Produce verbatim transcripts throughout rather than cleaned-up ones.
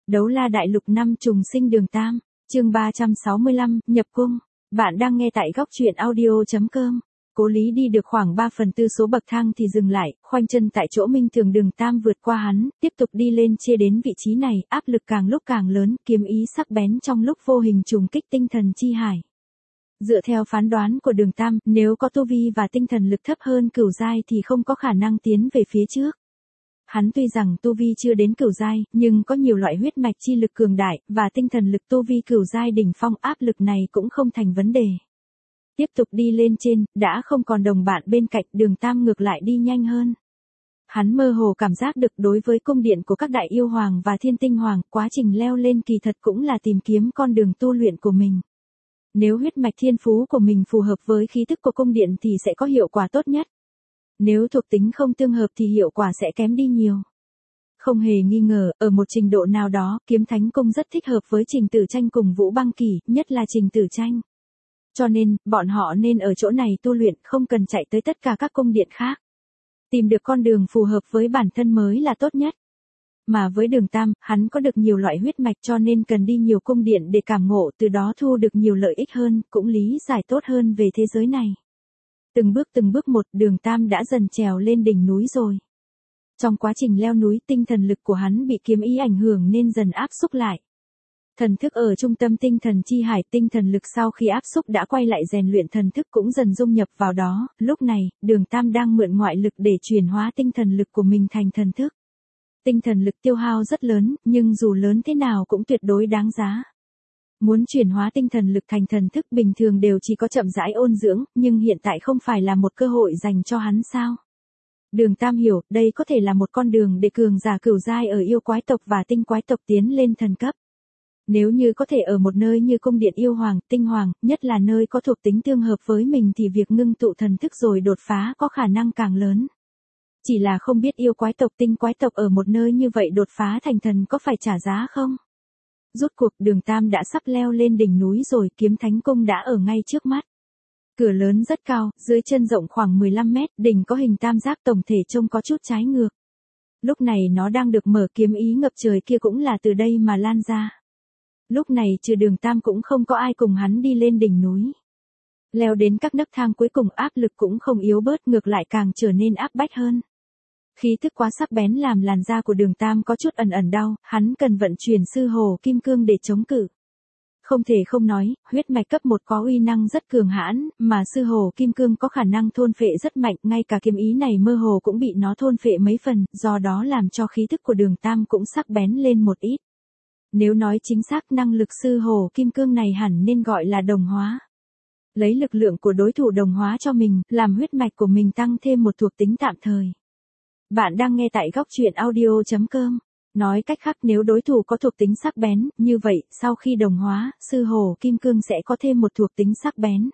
Đấu la đại lục năm trùng sinh đường Tam, chương ba trăm sáu mươi lăm, nhập cung. Bạn đang nghe tại góc truyện audio.com. Cố Lý đi được khoảng ba phần tư số bậc thang thì dừng lại, khoanh chân tại chỗ minh thường đường Tam vượt qua hắn, tiếp tục đi lên chia đến vị trí này, áp lực càng lúc càng lớn, kiếm ý sắc bén trong lúc vô hình trùng kích tinh thần chi hải. Dựa theo phán đoán của đường Tam, nếu có tu vi và tinh thần lực thấp hơn cửu giai thì không có khả năng tiến về phía trước. Hắn tuy rằng tu vi chưa đến cửu giai, nhưng có nhiều loại huyết mạch chi lực cường đại, và tinh thần lực tu vi cửu giai đỉnh phong, áp lực này cũng không thành vấn đề. Tiếp tục đi lên trên, đã không còn đồng bạn bên cạnh, đường Tam ngược lại đi nhanh hơn. Hắn mơ hồ cảm giác được đối với cung điện của các đại yêu hoàng và thiên tinh hoàng, quá trình leo lên kỳ thật cũng là tìm kiếm con đường tu luyện của mình. Nếu huyết mạch thiên phú của mình phù hợp với khí tức của cung điện thì sẽ có hiệu quả tốt nhất. Nếu thuộc tính không tương hợp thì hiệu quả sẽ kém đi nhiều. Không hề nghi ngờ, ở một trình độ nào đó, Kiếm Thánh Cung rất thích hợp với Trình Tử Tranh cùng Vũ Băng Kỳ, nhất là Trình Tử Tranh. Cho nên, bọn họ nên ở chỗ này tu luyện, không cần chạy tới tất cả các cung điện khác. Tìm được con đường phù hợp với bản thân mới là tốt nhất. Mà với đường Tam, hắn có được nhiều loại huyết mạch cho nên cần đi nhiều cung điện để cảm ngộ, từ đó thu được nhiều lợi ích hơn, cũng lý giải tốt hơn về thế giới này. Từng bước từng bước một, đường Tam đã dần trèo lên đỉnh núi rồi. Trong quá trình leo núi, tinh thần lực của hắn bị kiếm ý ảnh hưởng nên dần áp xúc lại. Thần thức ở trung tâm tinh thần chi hải, tinh thần lực sau khi áp xúc đã quay lại rèn luyện, thần thức cũng dần dung nhập vào đó. Lúc này, đường Tam đang mượn ngoại lực để chuyển hóa tinh thần lực của mình thành thần thức. Tinh thần lực tiêu hao rất lớn, nhưng dù lớn thế nào cũng tuyệt đối đáng giá. Muốn chuyển hóa tinh thần lực thành thần thức bình thường đều chỉ có chậm rãi ôn dưỡng, nhưng hiện tại không phải là một cơ hội dành cho hắn sao? Đường Tam hiểu, đây có thể là một con đường để cường giả cửu giai ở yêu quái tộc và tinh quái tộc tiến lên thần cấp. Nếu như có thể ở một nơi như cung điện yêu hoàng, tinh hoàng, nhất là nơi có thuộc tính tương hợp với mình thì việc ngưng tụ thần thức rồi đột phá có khả năng càng lớn. Chỉ là không biết yêu quái tộc tinh quái tộc ở một nơi như vậy đột phá thành thần có phải trả giá không? Rút cuộc, đường Tam đã sắp leo lên đỉnh núi rồi, Kiếm Thánh Cung đã ở ngay trước mắt. Cửa lớn rất cao, dưới chân rộng khoảng mười lăm mét, đỉnh có hình tam giác, tổng thể trông có chút trái ngược. Lúc này nó đang được mở, kiếm ý ngập trời kia cũng là từ đây mà lan ra. Lúc này trừ đường Tam cũng không có ai cùng hắn đi lên đỉnh núi. Leo đến các nấc thang cuối cùng, áp lực cũng không yếu bớt, ngược lại càng trở nên áp bách hơn. Khí thức quá sắc bén làm làn da của đường Tam có chút ẩn ẩn đau, hắn cần vận chuyển sư hồ kim cương để chống cự. Không thể không nói, huyết mạch cấp một có uy năng rất cường hãn, mà sư hồ kim cương có khả năng thôn phệ rất mạnh, ngay cả kiếm ý này mơ hồ cũng bị nó thôn phệ mấy phần, do đó làm cho khí thức của đường Tam cũng sắc bén lên một ít. Nếu nói chính xác, năng lực sư hồ kim cương này hẳn nên gọi là đồng hóa. Lấy lực lượng của đối thủ đồng hóa cho mình, làm huyết mạch của mình tăng thêm một thuộc tính tạm thời. Bạn đang nghe tại góc truyện audio.com. Nói cách khác, nếu đối thủ có thuộc tính sắc bén, như vậy, sau khi đồng hóa, sư hồ kim cương sẽ có thêm một thuộc tính sắc bén.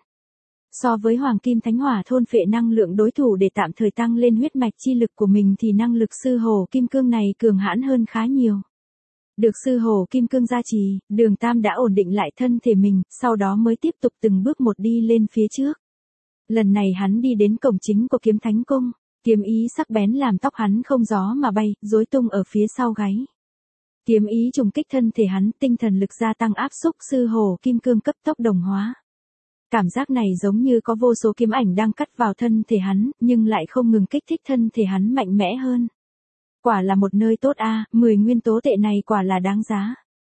So với hoàng kim thánh hỏa thôn phệ năng lượng đối thủ để tạm thời tăng lên huyết mạch chi lực của mình thì năng lực sư hồ kim cương này cường hãn hơn khá nhiều. Được sư hồ kim cương gia trì, đường Tam đã ổn định lại thân thể mình, sau đó mới tiếp tục từng bước một đi lên phía trước. Lần này hắn đi đến cổng chính của Kiếm Thánh Cung. Kiếm ý sắc bén làm tóc hắn không gió mà bay, rối tung ở phía sau gáy. Kiếm ý trùng kích thân thể hắn, tinh thần lực gia tăng áp xúc, sư hồ kim cương cấp tốc đồng hóa. Cảm giác này giống như có vô số kiếm ảnh đang cắt vào thân thể hắn, nhưng lại không ngừng kích thích thân thể hắn mạnh mẽ hơn. Quả là một nơi tốt a, mười nguyên tố tệ này quả là đáng giá.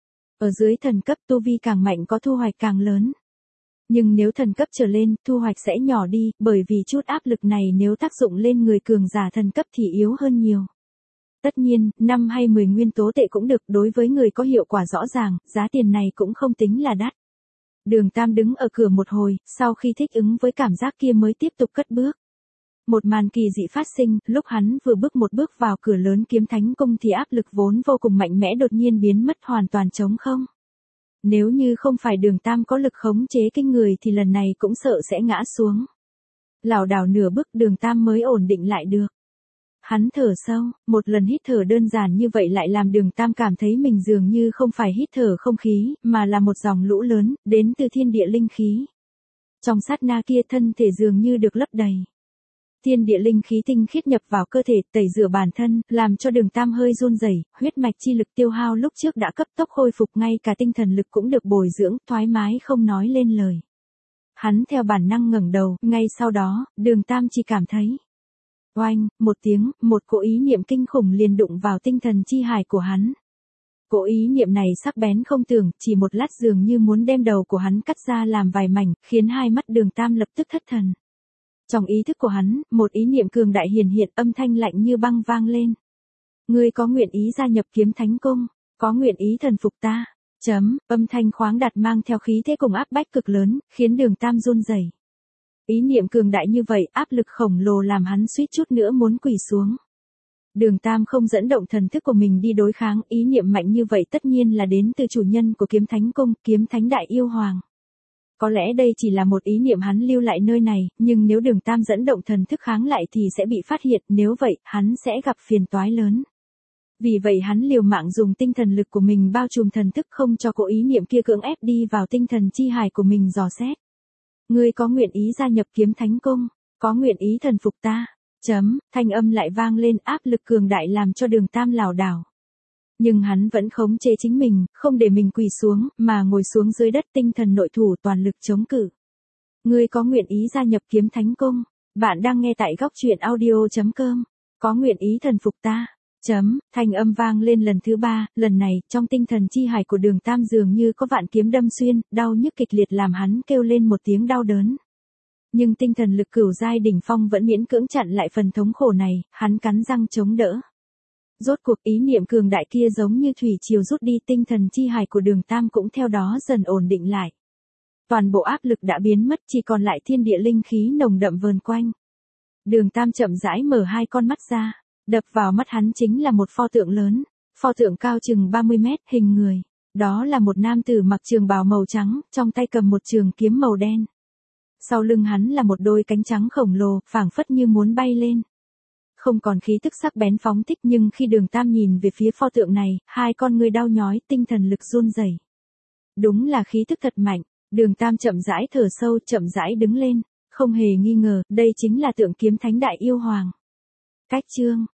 Ở dưới thần cấp, tu vi càng mạnh có thu hoạch càng lớn. Nhưng nếu thần cấp trở lên, thu hoạch sẽ nhỏ đi, bởi vì chút áp lực này nếu tác dụng lên người cường giả thần cấp thì yếu hơn nhiều. Tất nhiên, năm hay mười nguyên tố tệ cũng được, đối với người có hiệu quả rõ ràng, giá tiền này cũng không tính là đắt. Đường Tam đứng ở cửa một hồi, sau khi thích ứng với cảm giác kia mới tiếp tục cất bước. Một màn kỳ dị phát sinh, lúc hắn vừa bước một bước vào cửa lớn Kiếm Thánh Cung thì áp lực vốn vô cùng mạnh mẽ đột nhiên biến mất, hoàn toàn trống không. Nếu như không phải đường Tam có lực khống chế kinh người thì lần này cũng sợ sẽ ngã xuống. Lảo đảo nửa bước, đường Tam mới ổn định lại được. Hắn thở sâu, một lần hít thở đơn giản như vậy lại làm đường Tam cảm thấy mình dường như không phải hít thở không khí, mà là một dòng lũ lớn, đến từ thiên địa linh khí. Trong sát na kia thân thể dường như được lấp đầy. Thiên địa linh khí tinh khiết nhập vào cơ thể, tẩy rửa bản thân, làm cho Đường Tam hơi run rẩy, huyết mạch chi lực tiêu hao lúc trước đã cấp tốc khôi phục, ngay cả tinh thần lực cũng được bồi dưỡng, thoải mái không nói lên lời. Hắn theo bản năng ngẩng đầu, ngay sau đó, Đường Tam chỉ cảm thấy oanh, một tiếng, một cỗ ý niệm kinh khủng liền đụng vào tinh thần chi hải của hắn. Cỗ ý niệm này sắc bén không tưởng, chỉ một lát dường như muốn đem đầu của hắn cắt ra làm vài mảnh, khiến hai mắt Đường Tam lập tức thất thần. Trong ý thức của hắn, một ý niệm cường đại hiển hiện, âm thanh lạnh như băng vang lên. Ngươi có nguyện ý gia nhập Kiếm Thánh Cung, có nguyện ý thần phục ta. Chấm, âm thanh khoáng đạt mang theo khí thế cùng áp bách cực lớn, khiến Đường Tam run rẩy. Ý niệm cường đại như vậy, áp lực khổng lồ làm hắn suýt chút nữa muốn quỳ xuống. Đường Tam không dẫn động thần thức của mình đi đối kháng, ý niệm mạnh như vậy tất nhiên là đến từ chủ nhân của Kiếm Thánh Cung, Kiếm Thánh Đại Yêu Hoàng. Có lẽ đây chỉ là một ý niệm hắn lưu lại nơi này, nhưng nếu Đường Tam dẫn động thần thức kháng lại thì sẽ bị phát hiện, nếu vậy, hắn sẽ gặp phiền toái lớn. Vì vậy hắn liều mạng dùng tinh thần lực của mình bao trùm thần thức, không cho cỗ ý niệm kia cưỡng ép đi vào tinh thần chi hải của mình dò xét. Ngươi có nguyện ý gia nhập Kiếm Thánh Cung, có nguyện ý thần phục ta. Chấm, thanh âm lại vang lên, áp lực cường đại làm cho Đường Tam lảo đảo. Nhưng hắn vẫn khống chế chính mình, không để mình quỳ xuống, mà ngồi xuống dưới đất, tinh thần nội thủ toàn lực chống cự. Ngươi có nguyện ý gia nhập Kiếm Thánh Cung, bạn đang nghe tại góc truyện audio chấm com, có nguyện ý thần phục ta. Chấm, thanh âm vang lên lần thứ ba, lần này, trong tinh thần chi hải của Đường Tam dường như có vạn kiếm đâm xuyên, đau nhức kịch liệt làm hắn kêu lên một tiếng đau đớn. Nhưng tinh thần lực cửu giai đỉnh phong vẫn miễn cưỡng chặn lại phần thống khổ này, hắn cắn răng chống đỡ. Rốt cuộc ý niệm cường đại kia giống như thủy triều rút đi, tinh thần chi hải của Đường Tam cũng theo đó dần ổn định lại. Toàn bộ áp lực đã biến mất, chỉ còn lại thiên địa linh khí nồng đậm vờn quanh. Đường Tam chậm rãi mở hai con mắt ra, đập vào mắt hắn chính là một pho tượng lớn, pho tượng cao chừng ba mươi mét, hình người. Đó là một nam tử mặc trường bào màu trắng, trong tay cầm một trường kiếm màu đen. Sau lưng hắn là một đôi cánh trắng khổng lồ, phảng phất như muốn bay lên. Không còn khí tức sắc bén phóng thích, nhưng khi Đường Tam nhìn về phía pho tượng này, hai con ngươi đau nhói, tinh thần lực run rẩy. Đúng là khí tức thật mạnh. Đường Tam chậm rãi thở sâu, chậm rãi đứng lên, không hề nghi ngờ, đây chính là tượng Kiếm Thánh Đại Yêu Hoàng. Cách chương